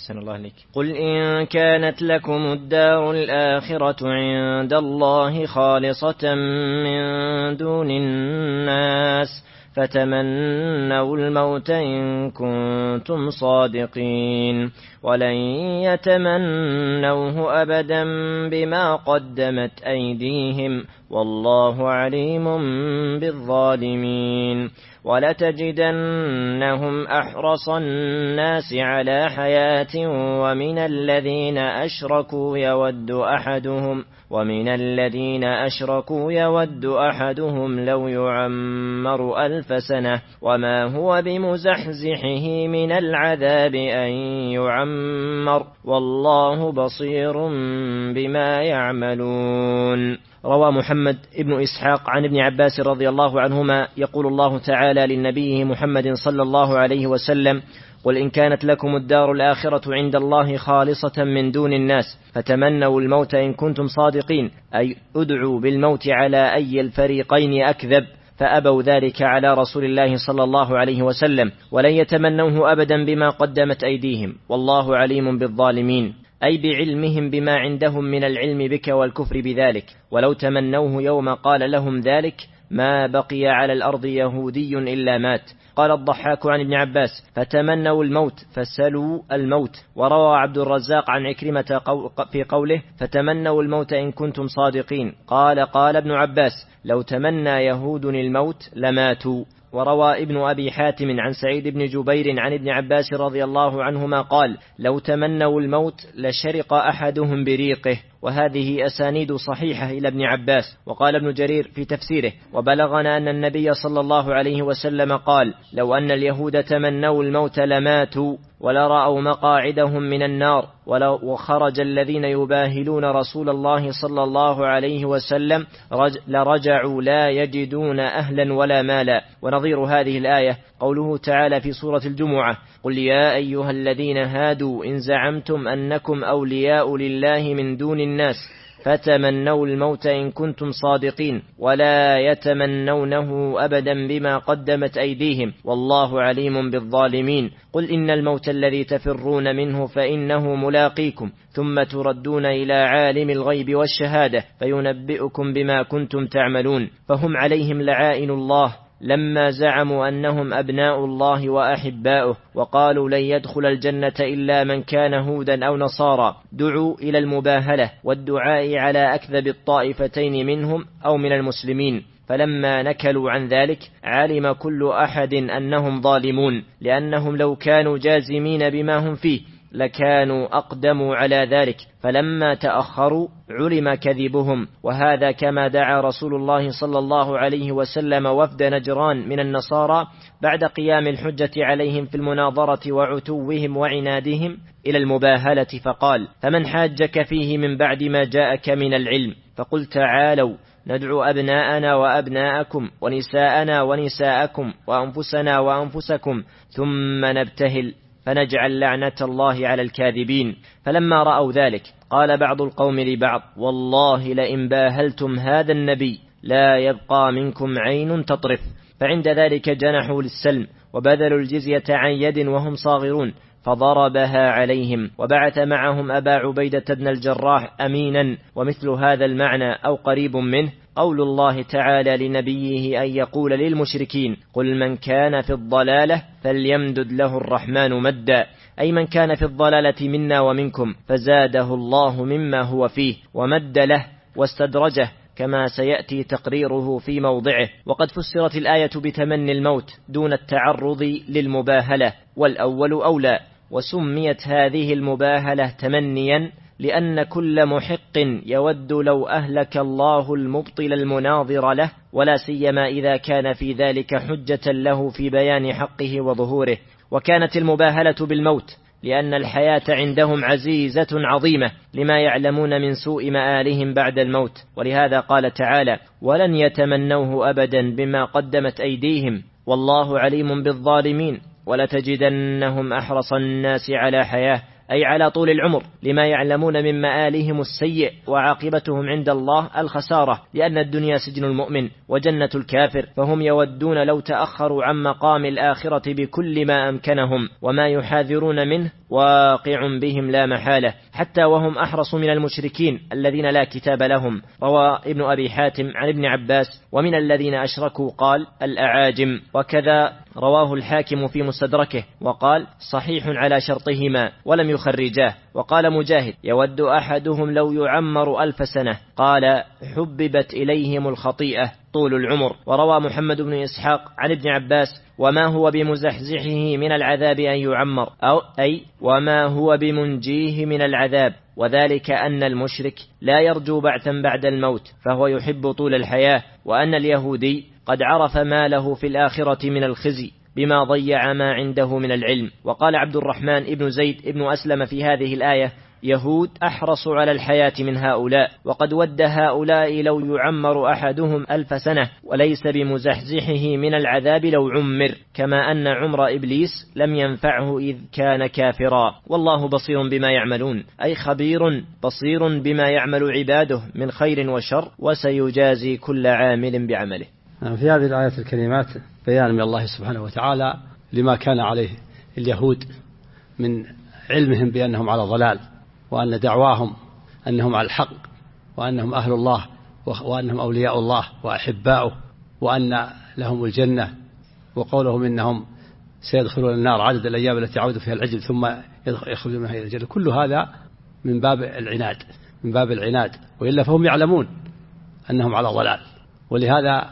أحسن الله عليك. قل إن كانت لكم الدار الآخرة عند الله خالصة من دون الناس فتمنوا الموت إن كنتم صادقين ولن يتمنوه أبدا بما قدمت أيديهم والله عليم بالظالمين ولتجدنهم أحرص الناس على حياة ومن الذين أشركوا يود أحدهم لو يعمر 1000 سنة وما هو بمزحزحه من العذاب أن يعمر والله بصير بما يعملون. روى محمد ابن إسحاق عن ابن عباس رضي الله عنهما يقول الله تعالى للنبي محمد صلى الله عليه وسلم: قل إن كانت لكم الدار الآخرة عند الله خالصة من دون الناس فتمنوا الموت إن كنتم صادقين، أي ادعوا بالموت على أي الفريقين أكذب، فأبوا ذلك على رسول الله صلى الله عليه وسلم ولن يتمنوه أبدا بما قدمت أيديهم والله عليم بالظالمين، أي بعلمهم بما عندهم من العلم بك والكفر بذلك، ولو تمنوه يوم قال لهم ذلك ما بقي على الأرض يهودي إلا مات. قال الضحاك عن ابن عباس: فتمنوا الموت فسلوا الموت. وروى عبد الرزاق عن عكرمة في قوله: فتمنوا الموت إن كنتم صادقين. قال ابن عباس: لو تمنى يهود الموت لماتوا. وروى ابن أبي حاتم عن سعيد بن جبير عن ابن عباس رضي الله عنهما قال: لو تمنوا الموت لشرق أحدهم بريقه. وهذه أسانيد صحيحة إلى ابن عباس. وقال ابن جرير في تفسيره: وبلغنا أن النبي صلى الله عليه وسلم قال: لو أن اليهود تمنوا الموت لماتوا ولرأوا مقاعدهم من النار وخرج الذين يباهلون رسول الله صلى الله عليه وسلم لرجعوا لا يجدون أهلا ولا مالا. ونظير هذه الآية قوله تعالى في سورة الجمعة: قل يا أيها الذين هادوا إن زعمتم أنكم أولياء لله من دون الناس فتمنوا الموت إن كنتم صادقين ولا يتمنونه أبدا بما قدمت أيديهم والله عليم بالظالمين. قل إن الموت الذي تفرون منه فإنه ملاقيكم ثم تردون إلى عالم الغيب والشهادة فينبئكم بما كنتم تعملون. فهم عليهم لعائن الله لما زعموا أنهم أبناء الله وأحباؤه وقالوا لن يدخل الجنة إلا من كان هودا أو نصارى. دعوا إلى المباهلة والدعاء على أكذب الطائفتين منهم أو من المسلمين، فلما نكلوا عن ذلك علم كل أحد أنهم ظالمون، لأنهم لو كانوا جازمين بما هم فيه لكانوا أقدموا على ذلك، فلما تأخروا علم كذبهم. وهذا كما دعا رسول الله صلى الله عليه وسلم وفد نجران من النصارى بعد قيام الحجة عليهم في المناظرة وعتوهم وعنادهم إلى المباهلة، فقال: فمن حاجك فيه من بعد ما جاءك من العلم؟ فقل تعالوا ندعو أبناءنا وأبناءكم ونساءنا ونساءكم وأنفسنا وأنفسكم ثم نبتهل فنجعل لعنة الله على الكاذبين. فلما رأوا ذلك قال بعض القوم لبعض: والله لئن باهلتم هذا النبي لا يبقى منكم عين تطرف. فعند ذلك جنحوا للسلم وبذلوا الجزية عن يد وهم صاغرون، فضربها عليهم وبعث معهم أبا عبيدة بن الجراح أمينا. ومثل هذا المعنى أو قريب منه قول الله تعالى لنبيه أن يقول للمشركين: قل من كان في الضلالة فليمدد له الرحمن مدا، أي من كان في الضلالة منا ومنكم فزاده الله مما هو فيه ومد له واستدرجه كما سيأتي تقريره في موضعه. وقد فسرت الآية بتمني الموت دون التعرض للمباهلة، والأول أولى. وسميت هذه المباهلة تمنيا لأن كل محق يود لو أهلك الله المبطل المناظر له، ولا سيما إذا كان في ذلك حجة له في بيان حقه وظهوره. وكانت المباهلة بالموت لأن الحياة عندهم عزيزة عظيمة لما يعلمون من سوء مآلهم بعد الموت، ولهذا قال تعالى: ولن يتمنوه أبدا بما قدمت أيديهم والله عليم بالظالمين ولتجدنهم أحرص الناس على حياة، أي على طول العمر، لما يعلمون من مآلهم السيء وعاقبتهم عند الله الخسارة، لأن الدنيا سجن المؤمن وجنة الكافر، فهم يودون لو تأخروا عن مقام الآخرة بكل ما أمكنهم، وما يحاذرون منه واقع بهم لا محالة، حتى وهم أحرص من المشركين الذين لا كتاب لهم. روى ابن أبي حاتم عن ابن عباس: ومن الذين أشركوا قال الأعاجم. وكذا رواه الحاكم في مستدركه وقال صحيح على شرطهما ولم يخرجاه. وقال مجاهد: يود أحدهم لو يعمر 1000 سنة، قال حببت إليهم الخطيئة طول العمر. وروى محمد بن إسحاق عن ابن عباس: وما هو بمزحزحه من العذاب أن يعمر، أي وما هو بمنجيه من العذاب، وذلك أن المشرك لا يرجو بعثا بعد الموت، فهو يحب طول الحياة، وأن اليهودي قد عرف ما له في الآخرة من الخزي بما ضيع ما عنده من العلم. وقال عبد الرحمن ابن زيد ابن أسلم في هذه الآية: يهود أحرص على الحياة من هؤلاء، وقد ود هؤلاء لو يعمر أحدهم 1000 سنة، وليس بمزحزحه من العذاب لو عمر، كما أن عمر إبليس لم ينفعه إذ كان كافرا. والله بصير بما يعملون، أي خبير بصير بما يعمل عباده من خير وشر، وسيجازي كل عامل بعمله. في هذه الآيات الكريمات بيان من الله سبحانه وتعالى لما كان عليه اليهود من علمهم بأنهم على ضلال، وأن دعواهم أنهم على الحق، وأنهم أهل الله، وأنهم أولياء الله وأحباؤه، وأن لهم الجنة، وقولهم إنهم سيدخلون النار عدد الأيام التي يعود فيها العجل ثم يخرجون منها إلى الجنة. كل هذا من باب العناد، وإلا فهم يعلمون أنهم على ضلال. ولهذا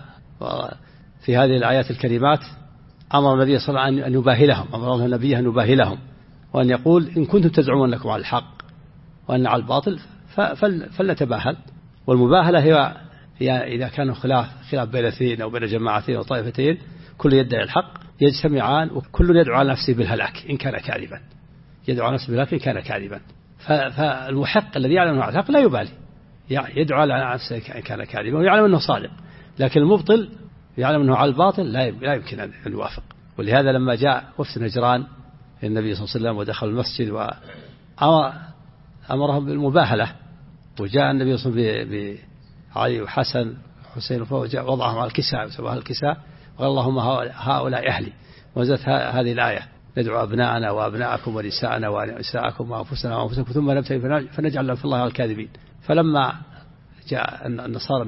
في هذه الآيات الكريمات أمر النبي صلى الله عليه وسلم أن يباهلهم، أمر النبي أن يباهلهم، وأن يقول إن كنتم تزعمون أنكم على الحق وأن على الباطل فلنتباهل. والمباهلة هي إذا كانوا خلاف بين اثنين أو بين جماعتين أو طائفتين، كل يدعي الحق، يجتمعان وكل يدعو على نفسه بالهلاك إن كان كاذبا، فالمحق الذي يعلم أنه على الحق لا يبالي، يدعو على نفسه إن كان كاذبا ويعلم أنه صادق، لكن المبطل يعلم أنه على الباطل لا يمكن أن يوافق. ولهذا لما جاء وفد نجران النبي صلى الله عليه وسلم ودخل المسجد وأمرهم بالمباهلة، وجاء النبي صلى الله عليه وسلم بعلي وحسن وحسين وضعهم على الكساء وقال اللهم هؤلاء أهلي، ونزلت هذه الآية: ندعو أبناءنا وأبناءكم ونساءنا ونساءكم وأنفسنا وأنفسكم ثم نبتهل فنجعل لهم في الله الكاذبين. فلما جاء النصارى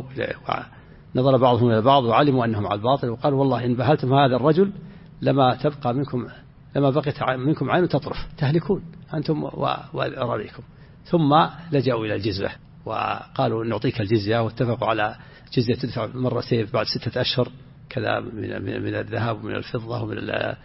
نظر بعضهم إلى بعض وعلموا أنهم على الباطل، وقالوا والله إن بهلتم هذا الرجل لما بقيت منكم عين تطرف، تهلكون أنتم وأراريكم. ثم لجأوا إلى الجزية وقالوا نعطيك الجزية، واتفقوا على جزية تدفع مرتين بعد 6 أشهر كذا من الذهب ومن الفضة ومن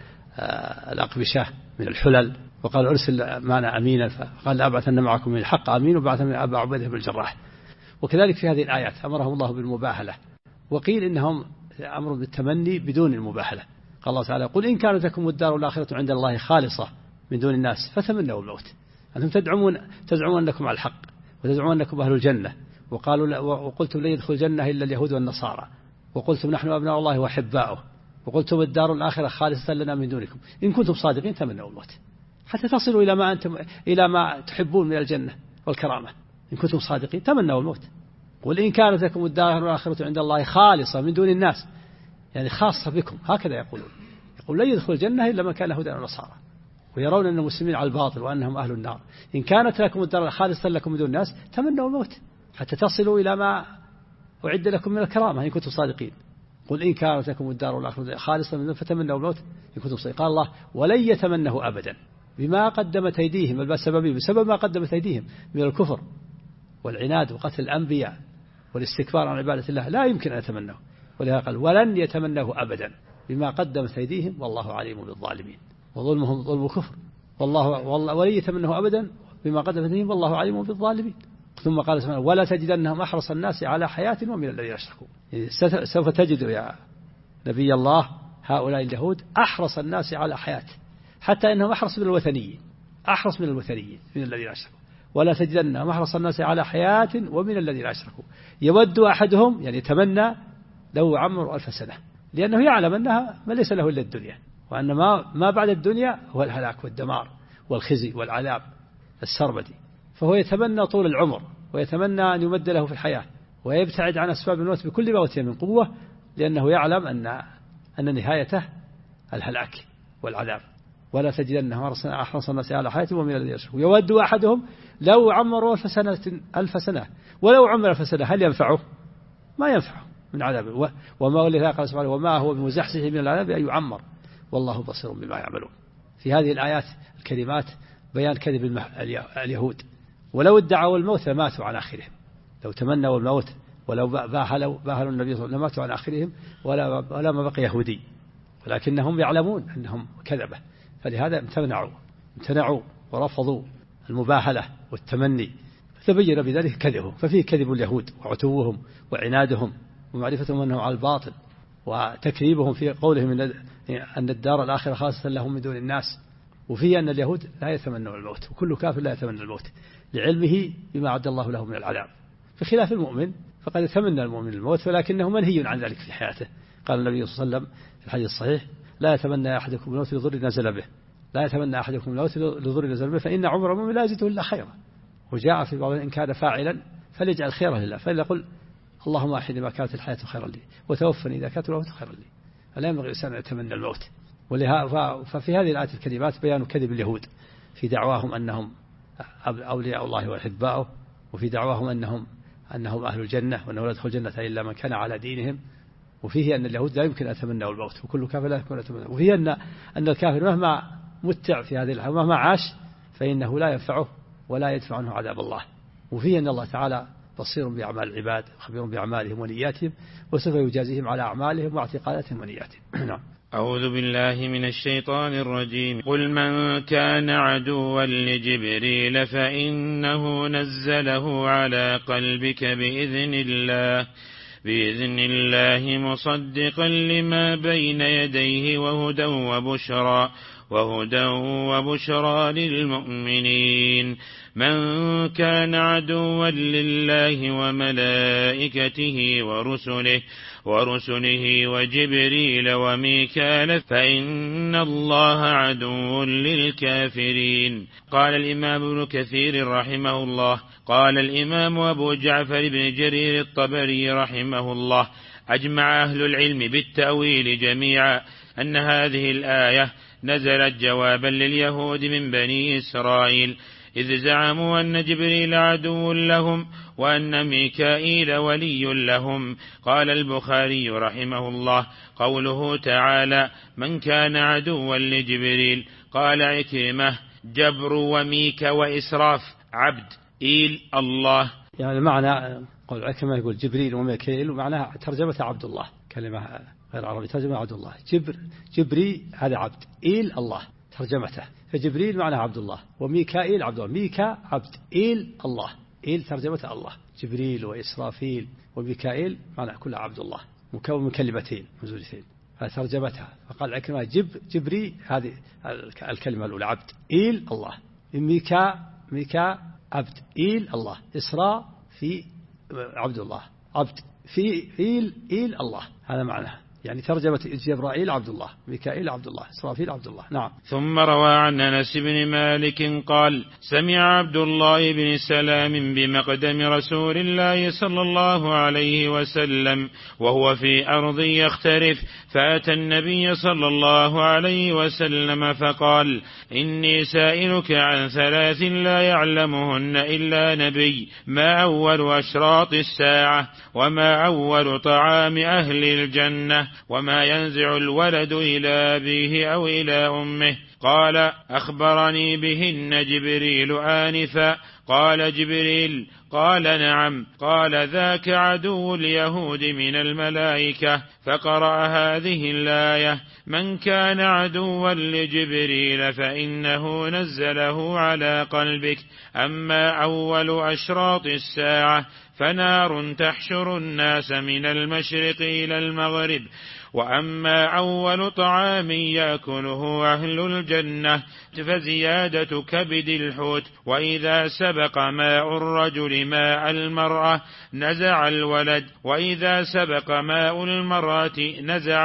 الأقبشة من الحلل، وقالوا أرسل معنا أمينا، فقال لأبعثن معكم من الحق أمين، وبعث من أبا عبيدة بن الجراح. وكذلك في هذه الآيات أمرهم الله بالمباهلة، وقيل إنهم أمروا بالتمني بدون المباهلة. قال الله تعالى: قل إن كانت لكم الدار الآخرة عند الله خالصة من دون الناس فتمنوا الموت. أنتم تزعمون أنكم على الحق وتزعمون أنكم أهل الجنة، وقلتم لن يدخل الجنة إلا اليهود والنصارى، وقلتم نحن أبناء الله وأحباؤه، وقلتم الدار الآخرة خالصة لنا من دونكم، إن كنتم صادقين تمنوا الموت حتى تصلوا إلى ما تحبون من الجنة والكرامة. إن كنتم صادقين تمنوا الموت. قل إن كانت لكم الدار الآخرة عند الله خالصة من دون الناس، يعني خاصة بكم، هكذا يقول لن يدخل الجنة إلا من كان هدى ونصارى، ويرون أن المسلمين على الباطل وأنهم أهل النار. إن كانت لكم الدار خالصة لكم من دون الناس تمنوا الموت حتى تصلوا إلى ما أعد لكم من الكرامة إن كنتم صادقين. قل إن كانت لكم الدار الآخرة خالصة من دون فتمنوا الموت إن كنتم صادقين. قال الله: ولن يتمنه أبدا بما قدمت أيديهم، بسبب ما قدمت أيديهم من الكفر والعناد وقتل الأنبياء والاستكبار عن عبادة الله، لا يمكن أن يتمنه. ولهذا قال: ولن يتمنه أبدا بما قدمت أيديهم والله عليم بالظالمين. وظلمهم ظلم الكفر، ولن يتمنه أبدا بما قدمت أيديهم والله عليم بالظالمين. ثم قال سبحانه: ولا تجدنهم أحرص الناس على حياة ومن الذين أشركوا. سوف تجد يا نبي الله هؤلاء اليهود أحرص الناس على حياة، حتى إنهم أحرص من الوثنيين من الذين أشركوا. ولا تجدنهم أحرص الناس على حياة ومن الذين أشركوا يود أحدهم، يعني يتمنى لو عمر 1000 سنة، لأنه يعلم أنها ما ليس له إلا الدنيا، وأن ما بعد الدنيا هو الهلاك والدمار والخزي والعذاب السرمدي، فهو يتمنى طول العمر ويتمنى أن يمد له في الحياة ويبتعد عن أسباب الموت بكل ما أوتي من قوة، لأنه يعلم أن نهايته الهلاك والعذاب. ولا تجدنهم أحرص الناس على حياة ومن الذين يشركون يود أحدهم لو عمروا ألف سنة ولو عمر 1000 سنة هل ينفعه؟ ما ينفعه من عذابه. وما ولذلك قال سبحانه وما هو بمزحزحه من العذاب أن يعمر والله بصير بما يعملون. في هذه الآيات الكريمات بيان كذب اليهود، ولو ادعوا الموت لماتوا عن آخرهم، لو تمنوا الموت ولو باهلوا النبي صلى الله عليه وسلم لماتوا عن آخرهم ولا ما بقي يهودي، ولكنهم يعلمون أنهم كذبة، فلهذا امتنعوا ورفضوا المباهلة والتمني، فتبين بذلك كذبهم. ففيه كذب اليهود وعتوهم وعنادهم ومعرفتهم أنهم على الباطل، وتكذيبهم في قولهم أن الدار الآخرة خاصة لهم من دون الناس. وفيه أن اليهود لا يتمنوا الموت، وكل كافر لا يتمنى الموت لعلمه بما عد الله له من العذاب، بخلاف المؤمن فقد يتمنى المؤمن الموت ولكنه منهي عن ذلك في حياته. قال النبي صلى الله عليه وسلم في الحديث الصحيح لا يتمنى أحدكم الموت لضر نزل به، لا يتمنى أحدكم الموت لضر نزل به فإن عمر المؤمن لا يزيده إلا خيرا. وجاء في بعض إن كان فاعلا فليجعل خيره لله، فليقل اللهم أحيني ما كانت الحياة خيرا لي وتوفني إذا كانت الوفاة خيرا لي. فلا ينبغي الإنسان أن يتمنى الموت. ففي هذه الآيات الكريمات بيان كذب اليهود في دعواهم أنهم أولياء الله وأحباؤه، وفي دعواهم أنهم أهل الجنة وأنه لا يدخل الجنة إلا من كان على دينهم. وفيه أن اليهود لا يمكن أن يتمنوا الموت، وكل كافر لا يمكن أن يتمنوا. وفيه أن الكافر مهما متع في هذه الحياة مهما عاش فإنه لا ينفعه ولا يدفع عنه عذاب الله. وفيه أن الله تعالى بصير بأعمال العباد خبير بأعمالهم ونياتهم، وسوف يجازيهم على أعمالهم واعتقاداتهم ونياتهم. نعم. أعوذ بالله من الشيطان الرجيم. قل من كان عدوا لجبريل فإنه نزله على قلبك بإذن الله مصدقا لما بين يديه وهدى وبشرى للمؤمنين. من كان عدوا لله وملائكته ورسله وجبريل وميكال فإن الله عدو للكافرين. قال الإمام ابن كثير رحمه الله قال الإمام أبو جعفر بن جرير الطبري رحمه الله أجمع أهل العلم بالتأويل جميعا أن هذه الآية نزلت جوابا لليهود من بني إسرائيل إذ زعموا أن جبريل عدو لهم وأن ميكائيل ولي لهم. قال البخاري رحمه الله قوله تعالى من كان عدوا لجبريل قال عكرمة جبر وميك وإسراف عبد إيل الله. يعني معنى قول عكرمة يقول جبريل وميكائيل ومعناها ترجمة عبد الله، كلمة غير عربي ترجمة عبد الله. جبري هذا عبد، إيل الله ترجمته، فجبريل معناه عبد الله وميكائيل عبد الله، ميكا عبد، إيل الله، إيل ترجمته الله. جبريل وإسرافيل وميكائيل معناه كلها عبد الله مكون من كلمتين مزوجتين فترجمتها. فقال عكرمة جبري هذه الكلمة الأولى عبد، إيل الله، ميكا عبد، إيل الله، إسراء في عبد الله عبد في إيل الله، هذا معناه. يعني ترجمة جبرائيل عبد الله، ميكائيل عبد الله، إسرافيل عبد الله. نعم. ثم روى عن أنس بن مالك قال سمع عبد الله بن سلام بمقدم رسول الله صلى الله عليه وسلم وهو في أرض يخترف، فأتى النبي صلى الله عليه وسلم فقال إني سائلك عن 3 لا يعلمهن إلا نبي، ما أول أشراط الساعة، وما أول طعام أهل الجنة، وما ينزع الولد إلى أبيه أو إلى أمه. قال أخبرني بهن جبريل آنفا. قال جبريل قال نعم. قال ذاك عدو اليهود من الملائكة. فقرأ هذه الآية من كان عدوا لجبريل فإنه نزله على قلبك. أما أول أشراط الساعة فنار تحشر الناس من المشرق إلى المغرب. وأما أول طعام يأكله أهل الجنة فزيادة كبد الحوت، وإذا سبق ماء الرجل ماء المرأة نزع الولد، وإذا سبق ماء المرأة نزعت.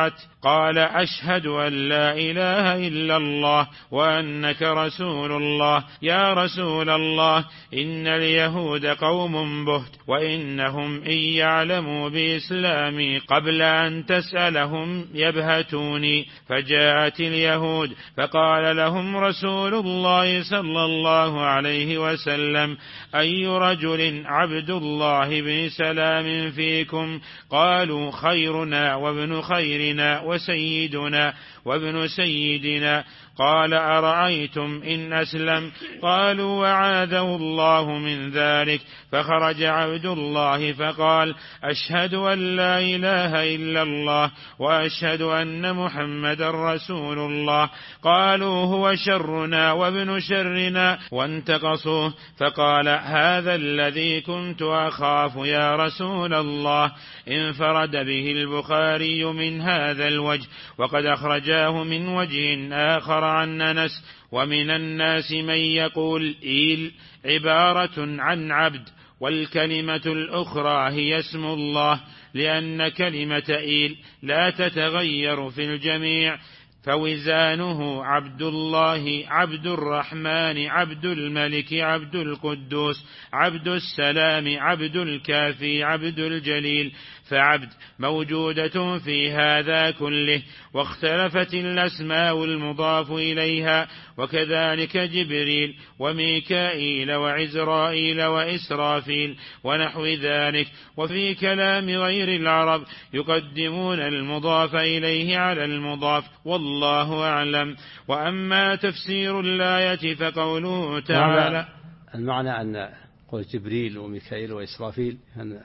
قال أشهد أن لا إله إلا الله وأنك رسول الله. يا رسول الله إن اليهود قوم بهت وإنهم إن يعلموا بإسلامي قبل أن تسألهم يبهتوني. فجاءت اليهود فقال لهم رسول الله صلى الله عليه وسلم أي رجل عبد الله بن سلام فيكم؟ قالوا خيرنا وابن خيرنا وسيدنا وابن سيدنا. قال أرأيتم إن أسلم؟ قالوا وعاذه الله من ذلك. فخرج عبد الله فقال أشهد أن لا إله إلا الله وأشهد أن محمد رسول الله. قالوا هو شرنا وابن شرنا وانتقصوه. فقال هذا الذي كنت أخاف يا رسول الله. انفرد به البخاري من هذا الوجه، وقد أخرجاه من وجه آخر عن أنس. ومن الناس من يقول إيل عبارة عن عبد، والكلمة الأخرى هي اسم الله، لأن كلمة إيل لا تتغير في الجميع، فوزانه عبد الله، عبد الرحمن، عبد الملك، عبد القدوس، عبد السلام، عبد الكافي، عبد الجليل. فعبد موجودة في هذا كله، واختلفت الأسماء المضاف إليها، وكذلك جبريل وميكائيل وعزرائيل وإسرافيل ونحو ذلك. وفي كلام غير العرب يقدمون المضاف إليه على المضاف، والله أعلم. وأما تفسير الآية فقوله تعالى المعنى أن قول جبريل وميكائيل وإسرافيل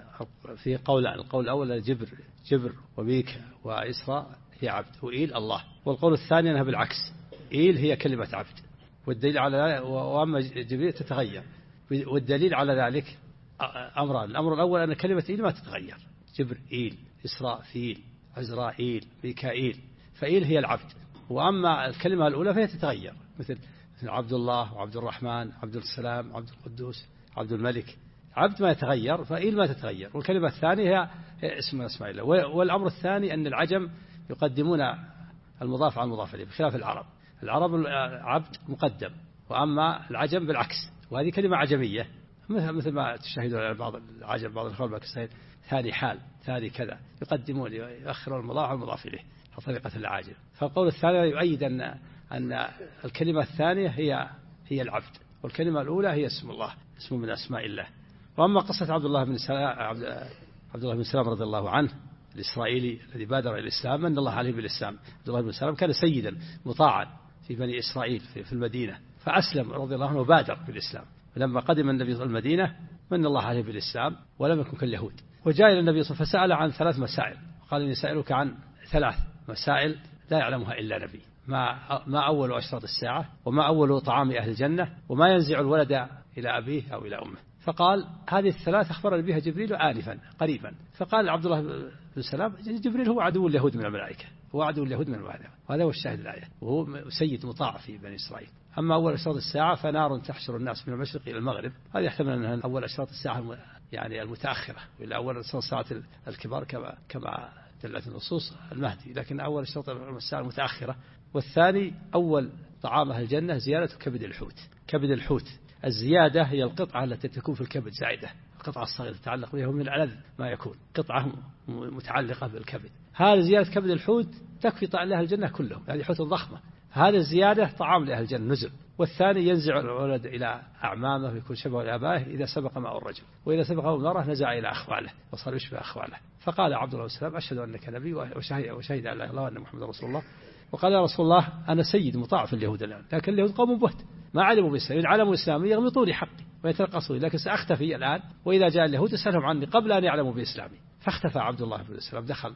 في قولان. القول الأول جبر وميكا وإسراء هي عبد، وإيل الله. والقول الثاني أنها بالعكس، إيل هي كلمة عبد، والدليل على ذلك، وأما جبريل تتغير. والدليل على ذلك أمران. الأمر الأول أن كلمة إيل ما تتغير، جبر إيل، إسراء فيل، عزرائيل، ميكائيل، فإيل هي العبد. وأما الكلمة الأولى فهي تتغير، مثل عبد الله وعبد الرحمن، عبد السلام، عبد القدوس، عبد الملك. عبد ما يتغير، فإيل ما تتغير. والكلمة الثانية هي اسم من أسماء الله. والأمر الثاني أن العجم يقدمون المضاف على المضاف إليه بخلاف العرب. العرب عبد مقدم، وأما العجم بالعكس، وهذه كلمة عجمية مثل ما تشاهدون بعض العجم، بعض الأخوان باكستان ثاني حال، ثاني كذا، يقدمون يؤخرون المضاف على المضاف إليه طريقة العاجم. فالقول الثاني يؤيد أن الكلمة الثانية هي العبد، والكلمة الأولى هي اسم الله، اسم من أسماء الله. وأما قصة عبد الله بن سلام رضي الله عنه الإسرائيلي الذي بادر إلى الإسلام، من الله عليه بالإسلام. عبد الله بن سلام كان سيدا مطاعا في بني إسرائيل في المدينة، فأسلم رضي الله عنه وبادر بالإسلام. ولما قدم النبي صلى الله عليه وسلم المدينة من الله عليه بالإسلام ولم يكن كاليهود. وجاء إلى النبي صلى الله عليه وسلم فسأل عن 3 مسائل، قال إني سألك عن 3 مسائل لا يعلمها إلا نبي: ما أول أشراط الساعة، وما أول طعام أهل الجنة، وما ينزع الولد إلى أبيه أو إلى أمه. فقال هذه ال3 أخبرني بها جبريل آنفا قريبا. فقال عبد الله بن سلام جبريل هو عدو اليهود من الملائكة، هو عدو اليهود من الملائكة، وهذا هو الشاهد الآية، وهو سيد مطاع في بني إسرائيل. أما أول أشراط الساعة فنار تحشر الناس من المشرق إلى المغرب، هذا يحتمل أنها أول أشراط الساعة يعني المتأخرة، وإلى أول أشراط الساعة الكبار كما دلت النصوص المهدي، لكن أول أشراط الساعة المتأخرة. والثاني أول طعام أهل الجنة زيادة كبد الحوت. كبد الحوت الزيادة هي القطعة التي تكون في الكبد زائدة، القطعة الصغيرة تتعلق بها من الألذ ما يكون، قطعة متعلقة بالكبد. هذه زيادة كبد الحوت تكفي طعام لأهل الجنة كلهم، هذه حوت ضخمة. هذا الزيادة طعام لأهل الجنة نزل. والثاني ينزع الولد إلى أعمامه ويكون شبه لآبائه إذا سبق ماء الرجل، وإذا سبقه المرأة نزع إلى أخواله وصار يشبه أخواله. فقال عبد الله بن سلام أشهد أنك نبي وشهد أن لا إله إلا الله وأن محمد رسول الله. وقال يا رسول الله أنا سيد مطاع في اليهود الآن، لكن اليهود قوم بهت ما علموا بالإسلام، إن علموا الإسلام يغمطوني حقي ويترقصوني، لكن سأختفي الآن، وإذا جاء اليهود أسألهم عني قبل أن يعلموا بإسلامي. فاختفى عبد الله بن سلام، دخل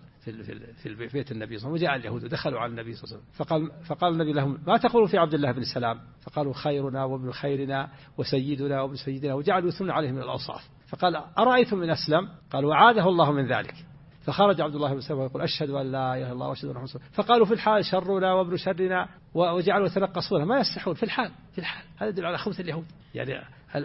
في بيت النبي صلى الله عليه وسلم، وجاء اليهود ودخلوا على النبي صلى الله عليه وسلم. فقال النبي لهم ما تقولون في عبد الله بن سلام؟ فقالوا خيرنا وابن خيرنا وسيدنا وابن سيدنا، وجعلوا يثنون عليه من الأوصاف. فقال أرأيتم من أسلم؟ قالوا وعاده الله من ذلك. فخرج عبد الله بن سلام ويقول أشهد أن لا إله إلا الله وأشهد أن محمدا رسول الله. فقالوا في الحال شرنا وابن شرنا، وجعلوا يتنقصون ما يستحون في الحال. هذا يدل على خبث اليهود، يعني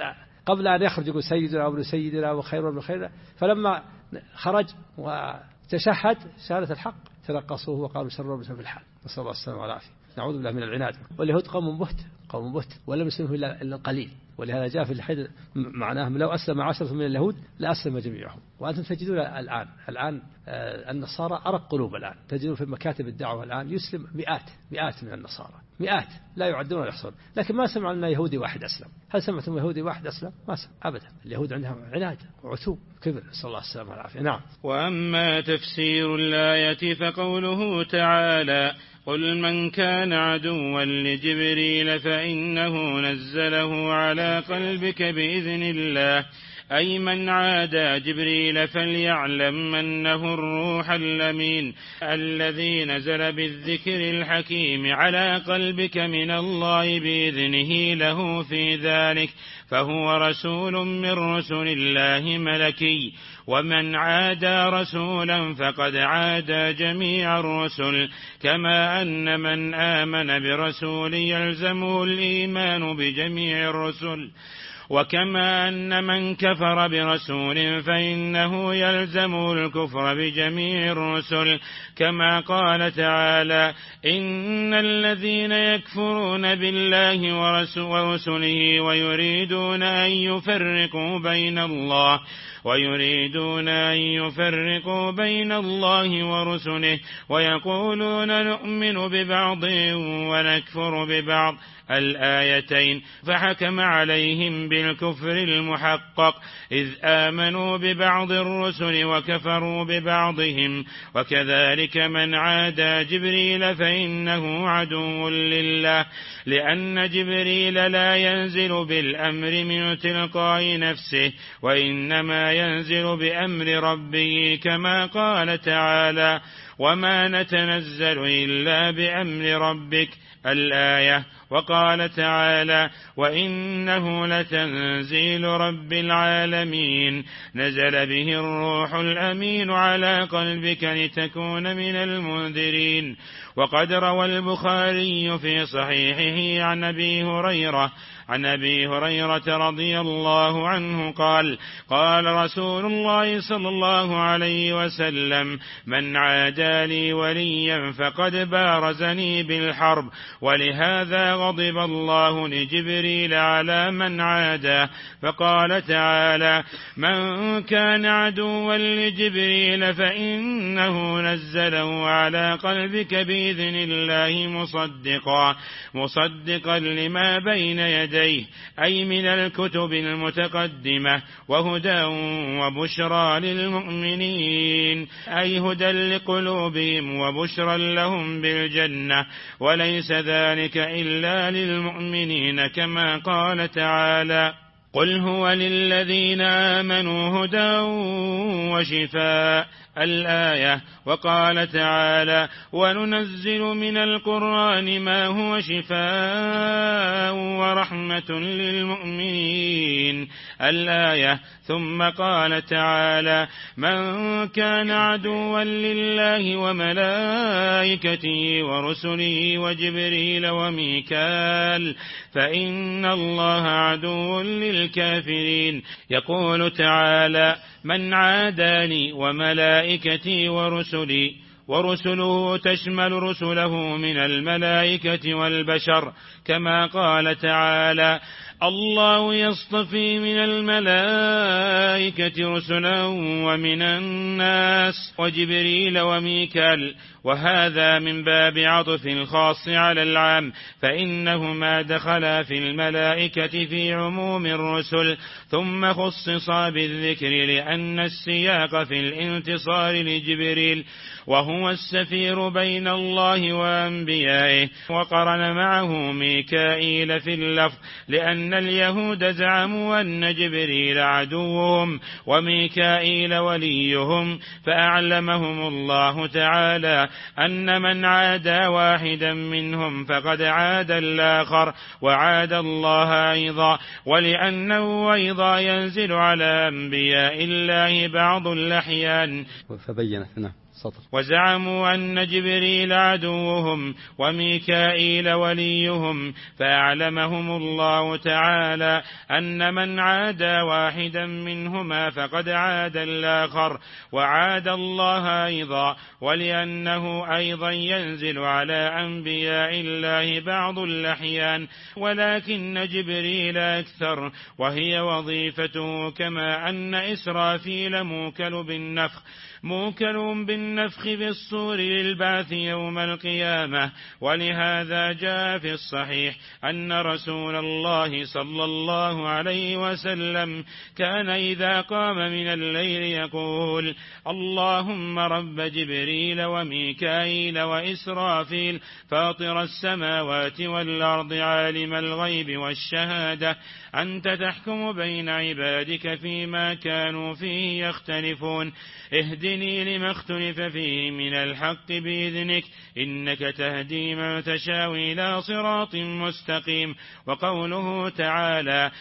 قبل أن يخرج يقول سيدنا وابن سيدنا وخير وابن خيرنا، فلما خرج وتشهد شهادة الحق تنقصوه وقالوا سروا بسم بالحال، نسأل الله السلامة والعافية، نعوذ بالله من العناد. واليهود قوم بهت ولم يسلمه إلا القليل، ولهذا جاء في الحديث معناه لو أسلم 10 من اليهود لأسلم جميعهم. وأنتم تجدون الآن النصارى أرق قلوب، الآن تجدون في مكاتب الدعوة الآن يسلم مئات من النصارى، مئات لا يعدون ولا يحصون، لكن ما سمع أن يهودي واحد أسلم. هل سمعتم يهودي واحد أسلم؟ ما سمع أبدا. اليهود عندهم عناد وعتوب كبر، نسأل الله السلامة والعافية. نعم. وأما تفسير الآية فقوله تعالى: قل من كان عدوا لجبريل فإنه نزله على قلبك بإذن الله، أي من عادى جبريل فليعلم أنه الروح الأمين الذي نزل بالذكر الحكيم على قلبك من الله بإذنه له في ذلك، فهو رسول من رسل الله ملكي. ومن عادى رسولا فقد عادى جميع الرسل، كما أن من آمن برسول يلزمه الإيمان بجميع الرسل، وكما أن من كفر برسول فإنه يلزمه الكفر بجميع الرسل، كما قال تعالى: إن الذين يكفرون بالله ورسله ويريدون أن يفرقوا بين الله ورسله ويقولون نؤمن ببعض ونكفر ببعض، الآيتين، فحكم عليهم بالكفر المحقق، إذ آمنوا ببعض الرسل وكفروا ببعضهم. وكذلك من عادى جبريل فإنه عدو لله، لأن جبريل لا ينزل بالأمر من تلقاء نفسه، وإنما ينزل بأمر ربه، كما قال تعالى: وما نتنزل إلا بأمر ربك، الآية. وقال تعالى: وإنه لتنزيل رب العالمين، نزل به الروح الأمين على قلبك لتكون من المنذرين. وقد روى البخاري في صحيحه عن أبي هريرة رضي الله عنه قال: قال رسول الله صلى الله عليه وسلم: من عادى لي وليا فقد بارزني بالحرب. ولهذا غضب الله لجبريل على من عاداه، فقال تعالى: من كان عدوا لجبريل فإنه نزله على قلبك بإذن الله مصدقا لما بين يديه، أي من الكتب المتقدمة، وهدى وبشرى للمؤمنين، أي هدى لقلوبهم وبشرى لهم بالجنة، وليس ذلك إلا للمؤمنين، كما قال تعالى: قل هو للذين آمنوا هدى وشفاء، الآية. وقال تعالى: وننزل من القرآن ما هو شفاء ورحمة للمؤمنين، الآية. ثم قال تعالى: من كان عدوا لله وملائكته ورسله وجبريل وميكال فإن الله عدو للكافرين. يقول تعالى: من عاداني وملائكتي ورسله تشمل رسله من الملائكة والبشر، كما قال تعالى: الله يصطفي من الملائكة رسلا ومن الناس وجبريل وميكال. وهذا من باب عطف الخاص على العام، فإنهما دخلا في الملائكة في عموم الرسل، ثم خصصا بالذكر لأن السياق في الانتصار لجبريل، وهو السفير بين الله وأنبيائه، وقرن معه ميكائيل في اللفظ، لأن اليهود زعموا أن جبريل عدوهم وميكائيل وليهم، فأعلمهم الله تعالى أن من عادى واحدا منهم فقد عاد الآخر وعاد الله أيضا، ولأنه أيضا ينزل على أنبياء الله بعض الأحيان. فبين سطر. وزعموا أن جبريل عدوهم وميكائيل وليهم، فأعلمهم الله تعالى أن من عادى واحدا منهما فقد عاد الآخر وعاد الله أيضا، ولأنه أيضا ينزل على أنبياء الله بعض الأحيان، ولكن جبريل أكثر وهي وظيفته، كما أن إسرافيل موكل بالنفخ بالصور للبعث يوم القيامة. ولهذا جاء في الصحيح أن رسول الله صلى الله عليه وسلم كان إذا قام من الليل يقول: اللهم رب جبريل وميكائيل وإسرافيل فاطر السماوات والأرض عالم الغيب والشهادة، أنت تحكم بين عبادك فيما كانوا فيه يختلفون، اهدني لما اختلف فيه من الحق بإذنك، إنك تهدي من تشاء إلى صراط مستقيم. وقوله تعالى: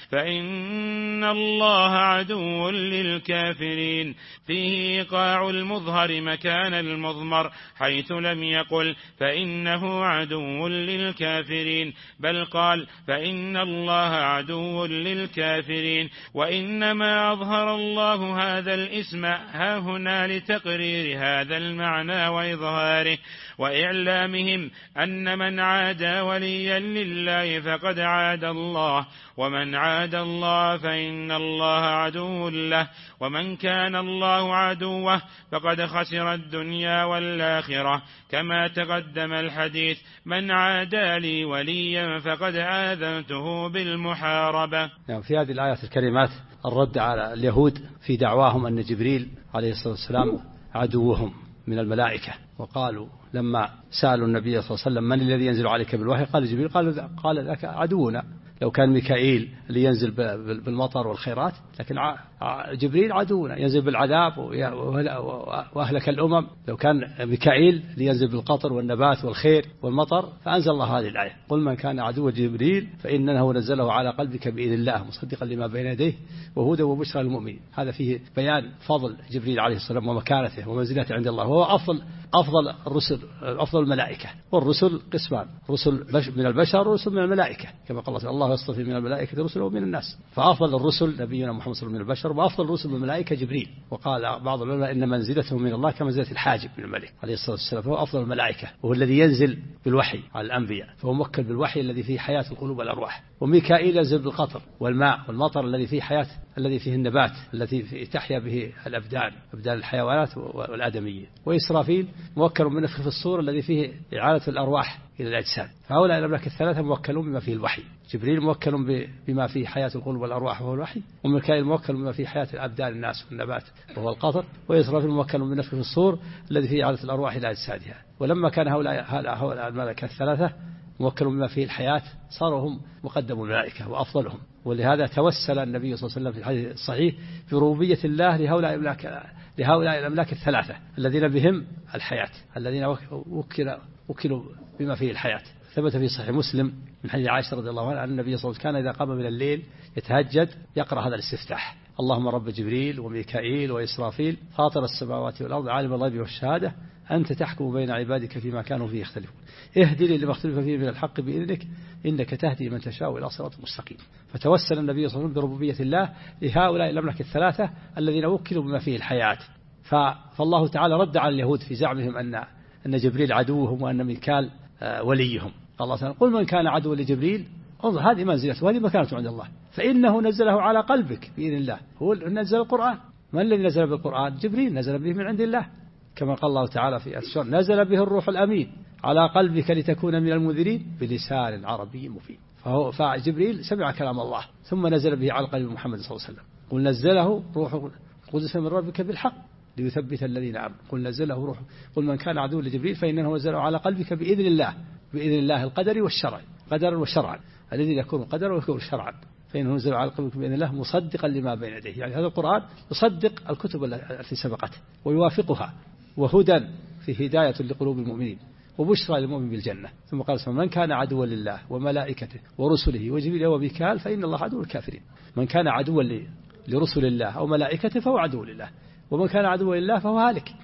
فإن الله عدو للكافرين، فيه إيقاع المظهر مكان المضمر، حيث لم يقل فإنه عدو للكافرين، بل قال فإن الله عدو للكافرين. وإنما أظهر الله هذا الاسم هاهنا لتقرير هذا المعنى وإظهاره وإعلامهم أن من عادى وليا لله فقد عاد الله، ومن عاد الله فإن الله عدو له، ومن كان الله عدوه فقد خسر الدنيا والآخرة، كما تقدم الحديث: من عادى لي وليا فقد آذنته بالمحاربة. في هذه الآيات الكريمات الرد على اليهود في دعواهم أن جبريل عليه الصلاة والسلام عدوهم من الملائكة. وقالوا لما سألوا النبي صلى الله عليه وسلم: من الذي ينزل عليك بالوحي؟ قال جبريل. قال ذاك عدونا. لو كان ميكائيل اللي ينزل بالمطر والخيرات، لكن جبريل عدونا ينزل بالعذاب وأهلك الأمم. لو كان ميكائيل لينزل بالقطر والنبات والخير والمطر، فأنزل الله هذه الآية: قل من كان عدو جبريل فإنه نزله على قلبك بإذن الله مصدقا لما بين يديه وهدى وبشرى للمؤمنين. هذا فيه بيان فضل جبريل عليه السلام ومكانته ومنزلته عند الله، وهو أفضل الرسل، أفضل الملائكة. والرسل قسمان: رسل من البشر ورسل من الملائكة، كما قال الله يصطفي من الملائكة رسلا ومن الناس. فأفضل الرسل نبينا محمد صلى الله عليه وسلم من البشر، وأفضل الرسل من الملائكة جبريل. وقال بعض العلماء إن منزلته من الله كمنزلة الحاجب من الملك عليه الصلاة والسلام، فهو أفضل الملائكة، وهو الذي ينزل بالوحي على الأنبياء، فهو موكل بالوحي الذي فيه حياة القلوب والأرواح. وميكائيل ينزل بالقطر والماء والمطر الذي فيه حياة، الذي فيه النبات الذي تحيا به الأبدان الحيوانات والآدمية. وإسرافيل موكل بالنفخ في الصور الذي فيه إعادة الأرواح إلى الأجساد. فهؤلاء الأملاك الثلاثة موكلون بما فيه الوحي. جبريل موكل بما فيه حياة القلوب والأرواح وهو الوحي، وميكائيل موكل بما فيه حياة الأبدان الناس والنبات وهو القطر، وإسرافيل موكل بالنفخ في الصور الذي فيه إعادة الأرواح إلى أجسادها. ولما كان هؤلاء الملائكة الثلاثة موكلون بما فيه الحياة، صاروا هم مقدم الملائكة وأفضلهم. ولهذا توسل النبي صلى الله عليه وسلم في الحديث الصحيح بربوبية الله لهؤلاء الأملاك الثلاثة الذين بهم الحياة، الذين وكلوا بما فيه الحياة. ثبت في صحيح مسلم من حديث عائشة رضي الله عنها أن النبي صلى الله عليه وسلم كان إذا قام من الليل يتهجد يقرأ هذا الاستفتاح: اللهم رب جبريل وميكائيل وإسرافيل فاطر السماوات والأرض عالم الغيب والشهادة، أنت تحكم بين عبادك فيما كانوا فيه يختلفون، اهدني لما اختلف فيه من الحق بإذنك، إنك تهدي من تشاء إلى صراط مستقيم. فتوسل النبي صلى الله عليه وسلم بربوبية الله لهؤلاء الأملاك الثلاثة الذين وكلوا بما فيه الحياة. فالله تعالى رد على اليهود في زعمهم أن جبريل عدوهم وأن ميكال وليهم. الله تعالى: قل من كان عدوا لجبريل، انظر هذه منزلته وهذه مكانته عند الله، فإنه نزله على قلبك بإذن الله. هو نزل القرآن. من الذي نزل بالقرآن؟ جبريل، نزل به من عند الله، كما قال الله تعالى في السورة: نزل به الروح الأمين على قلبك لتكون من المنذرين بلسان عربي مبين. فجبريل سمع كلام الله ثم نزل به على قلب محمد صلى الله عليه وسلم. قل نزله روح القدس من ربك بالحق ليثبت الذين آمنوا. قل نزله روح. قل من كان عدوا لجبريل فإنه نزله على قلبك بإذن الله، بإذن الله القدري والشرعي، قدرا وشرعا، الذي يكون قدرا ويكون شرعا، فإنه نزل على قلبك بإذن الله مصدقا لما بين يديه. يعني هذا القرآن يصدق الكتب التي سبقته ويوافقها، وهدى في هداية لقلوب المؤمنين وبشرى للمؤمن بالجنة. ثم قال: من كان عدوا لله وملائكته ورسله وجبريل وميكال فإن الله عدو الكافرين. من كان عدوا لرسل الله أو ملائكته فهو عدو لله، ومن كان عدوا لله فهو هالك.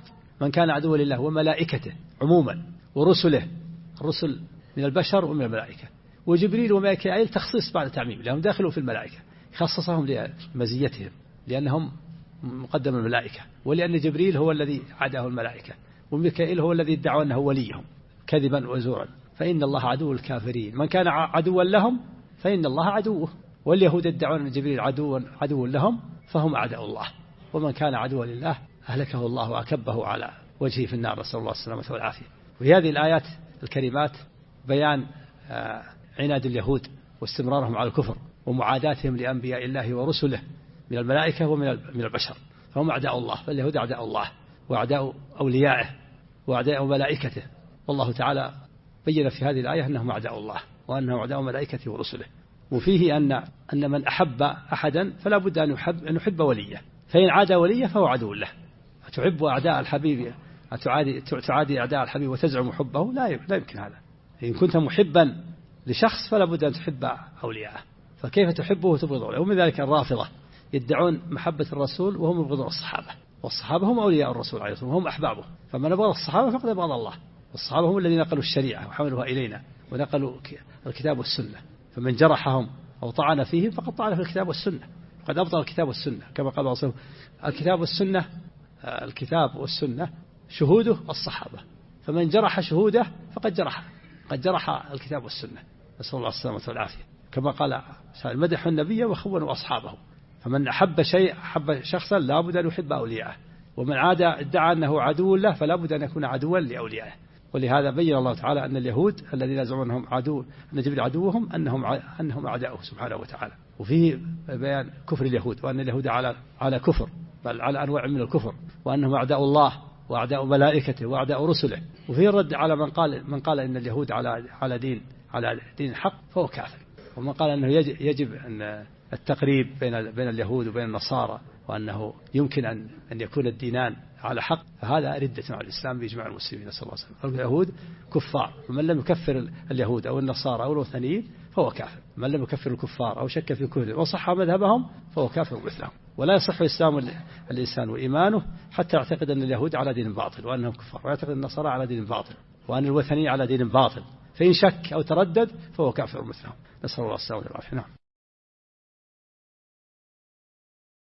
من كان عدوا لله وملائكته عموما ورسله، الرسل من البشر ومن الملائكة، وجبريل وميكائيل تخصيص بعد تعميم لأنهم داخلوا في الملائكة، خصصهم لمزيتهم لأنهم مقدم الملائكة، ولأن جبريل هو الذي عداه الملائكة، وميكائيل هو الذي ادعوا أنه وليهم كذبا وزورا. فإن الله عدو الكافرين، من كان عدوا لهم فإن الله عدوه، واليهود ادعون أن جبريل عدو لهم فهم أعداء الله، ومن كان عدوا لله أهلكه الله وأكبه على وجهه في النار، نسأل الله السلامة والعافية. وفي هذه الآيات الكريمات بيان عناد اليهود واستمرارهم على الكفر ومعاداتهم لأنبياء الله ورسله من الملائكة ومن البشر، فهم أعداء الله، فاليهود أعداء الله وأعداء أوليائه وأعداء ملائكته، والله تعالى بين في هذه الآية أنهم أعداء الله وأنهم أعداء ملائكته ورسله. وفيه أن من أحب أحدا فلا بد أن يحب وليه، فإن عادى وليه فهو عدو له. أتحب أعداء الحبيب تعادي أعداء الحبيب وتزعم حبه؟ لا يمكن هذا. إن كنت محبا لشخص فلا بد أن تحب أولياءه، فكيف تحبه وتبغض أولياءه؟ ومن ذلك الرافضة يدعون محبة الرسول وهم يبغضون الصحابة، والصحابة هم أولياء الرسول عليه الصلاة والسلام وهم أحبابه، فمن أبغض الصحابة فقد أبغض الله. والصحابة هم الذين نقلوا الشريعة وحملوها إلينا ونقلوا الكتاب والسنة، فمن جرحهم أو طعن فيهم فقد طعن في الكتاب والسنة، قد أبطل الكتاب والسنة، كما قال الله الكتاب والسنة شهوده الصحابة، فمن جرح شهوده فقد جرح الكتاب والسنة، نسأل الله السلامة والعافية. كما قال مدح النبي وخونوا أصحابه، فمن أحب شخصا لا بد أن يحب أولياءه، ومن ادعى أنه عدو له فلا بد أن يكون عدوا لأوليائه. ولهذا بين الله تعالى أن اليهود الذين يزعمون أنهم أن جبريل عدوهم أنهم أعداؤه سبحانه وتعالى. وفيه بيان كفر اليهود وأن اليهود على كفر، بل على أنواع من الكفر، وأنهم أعداء الله وأعداء ملائكته وأعداء رسله. وفيه الرد على من قال إن اليهود على دين الحق فهو كافر، ومن قال أنه يجب أن التقريب بين اليهود وبين النصارى، وأنه يمكن أن يكون الدينان على حق، فهذا ردة على الإسلام بإجماع المسلمين صلى الله عليه وسلم. اليهود كفار، ومن لم يكفر اليهود أو النصارى أو الوثنيين فهو كافر، من لم يكفر الكفار أو شك في كفرهم وصح مذهبهم فهو كافر مثلهم. ولا يصح إسلام الإنسان وإيمانه حتى يعتقد أن اليهود على دين باطل وأنهم كفار، ويعتقد النصارى على دين باطل، وأن الوثنيين على دين باطل، فإن شك أو تردد فهو كافر مثلهم، نسأل الله السلامة والعافية. نعم.